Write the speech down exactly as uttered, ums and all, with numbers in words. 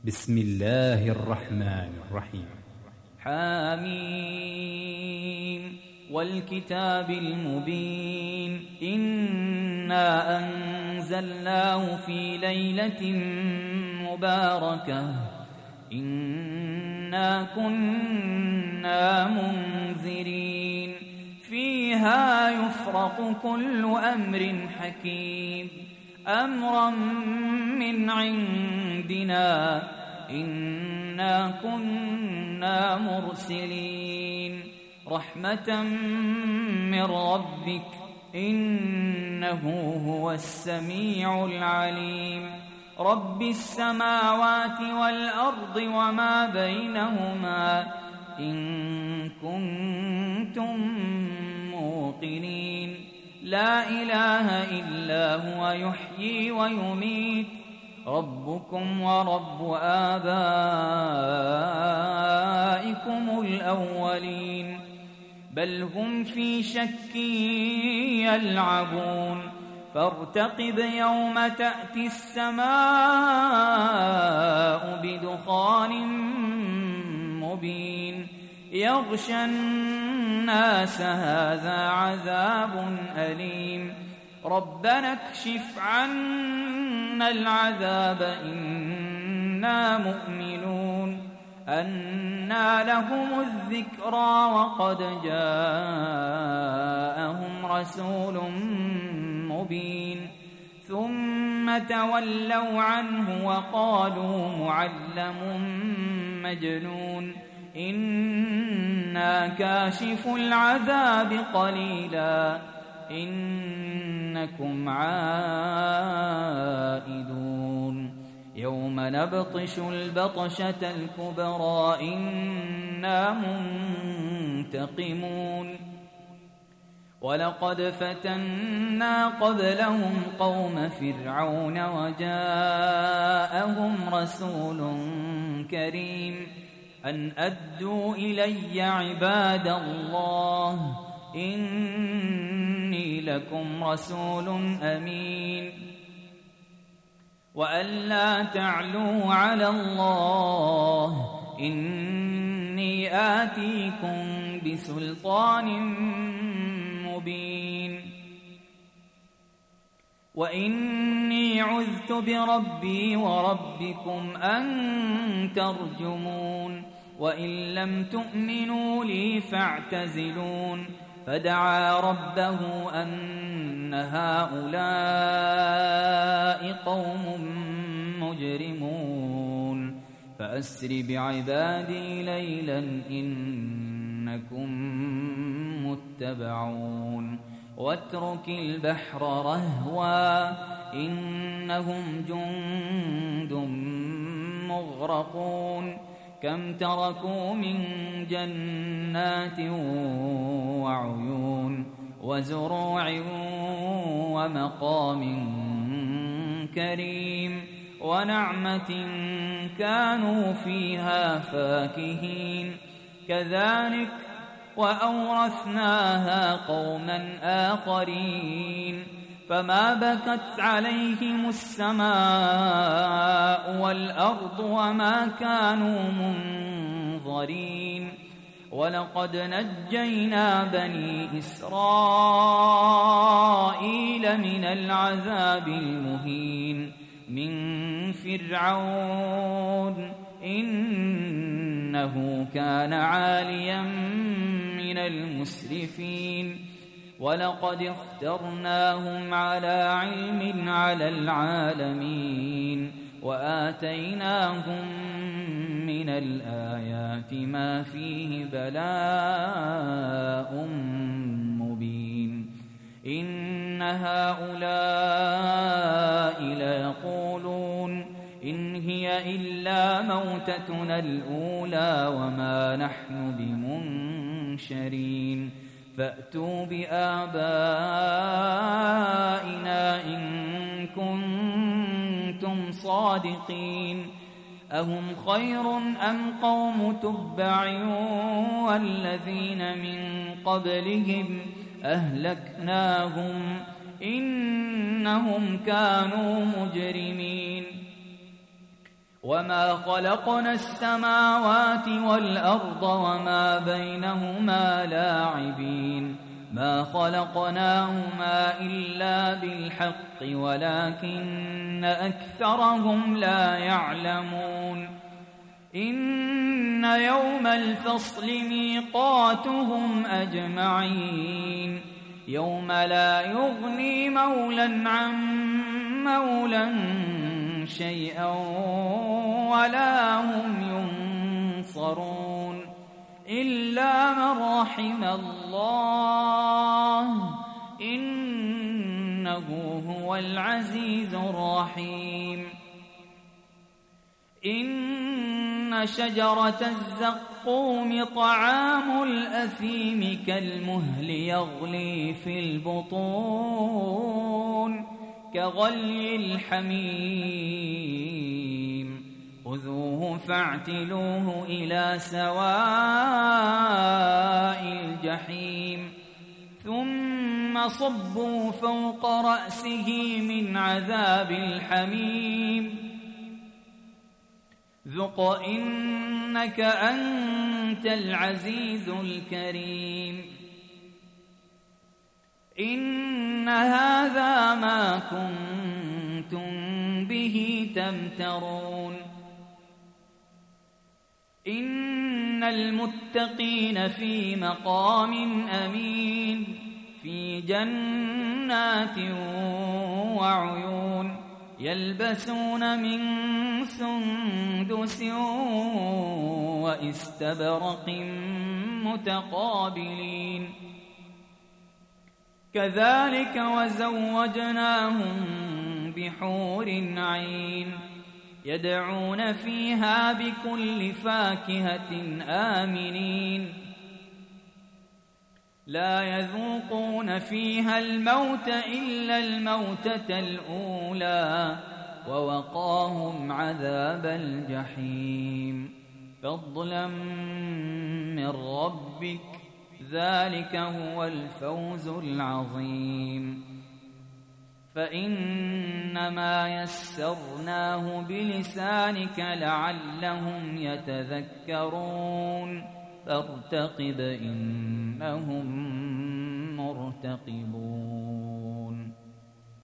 بسم الله الرحمن الرحيم. حاميم والكتاب المبين إنا أنزلناه في ليلة مباركة إنا كنا منذرين فيها يفرق كل أمر حكيم أمرا من عندنا إنا كنا مرسلين رحمة من ربك إنه هو السميع العليم رب السماوات والأرض وما بينهما إن كنتم موقنين لا إله إلا هو يحيي ويميت ربكم ورب آبائكم الأولين بل هم في شك يلعبون فارتقب يوم تأتي السماء بدخان مبين يغشى الناس هذا عذاب أليم ربنا اكشف عنا العذاب إنا مؤمنون أنى لهم الذكرى وقد جاءهم رسول مبين ثم تولوا عنه وقالوا معلم مجنون إنا كاشف العذاب قليلا إنكم عائدون يوم نبطش البطشة الكبرى إنا منتقمون ولقد فتنا قبلهم قوم فرعون وجاءهم رسول كريم أن أدوا إلي عباد الله إني لكم رسول أمين وأن لا تعلوا على الله إني آتيكم بسلطان مبين وإني عذت بربي وربكم أن ترجمون وإن لم تؤمنوا لي فاعتزلون فدعا ربه أن هؤلاء قوم مجرمون فأسر بعبادي ليلا إنكم متبعون واترك البحر رهوا إنهم جند مغرقون كم تركوا من جنات وعيون وزروع ومقام كريم ونعمة كانوا فيها فاكهين كذلك وأورثناها قوما آخرين فما بكت عليهم السماء والأرض وما كانوا منظرين ولقد نجينا بني إسرائيل من العذاب المهين من فرعون إنه كان عاليا من المسرفين ولقد اخترناهم على علم على العالمين وآتيناهم من الآيات ما فيه بلاء مبين إن هؤلاء ليقولون إن هي إلا موتتنا الأولى وما نحن بمنشرين فأتوا بآبائنا إن كنتم صادقين أهم خير أم قوم تبع والذين من قبلهم أهلكناهم إنهم كانوا مجرمين وما خلقنا السماوات والأرض وما بينهما لاعبين ما خلقناهما إلا بالحق ولكن أكثرهم لا يعلمون إن يوم الفصل ميقاتهم أجمعين يوم لا يغني مولى عن مولى شيئا ولا هم ينصرون إلا من رحم الله إنه هو العزيز الرحيم إن شجرة الزقوم طعام الأثيم كالمهل يغلي في البطون كغلي الحميم خذوه فاعتلوه إلى سواء الجحيم ثم صبوا فوق رأسه من عذاب الحميم ذق إنك أنت العزيز الكريم إن هذا ما كنتم به تمترون إن المتقين في مقام أمين في جنات وعيون يلبسون من سندس واستبرق متقابلين كذلك وزوجناهم بحور عين يدعون فيها بكل فاكهة آمنين لا يذوقون فيها الموت إلا الموتة الأولى ووقاهم عذاب الجحيم فضلا من ربك ذلك هو الفوز العظيم فإنما يسرناه بلسانك لعلهم يتذكرون فارتقب إنهم مرتقبون